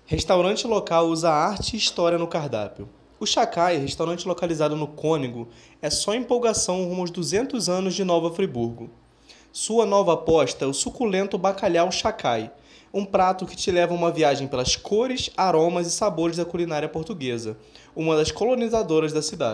Restaurante local usa arte e história no cardápio. O Chacai, restaurante localizado no Cônego, é só empolgação rumo aos 200 anos de Nova Friburgo. Sua nova aposta é o suculento bacalhau Chacai, um prato que te leva uma viagem pelas cores, aromas e sabores da culinária portuguesa, uma das colonizadoras da cidade.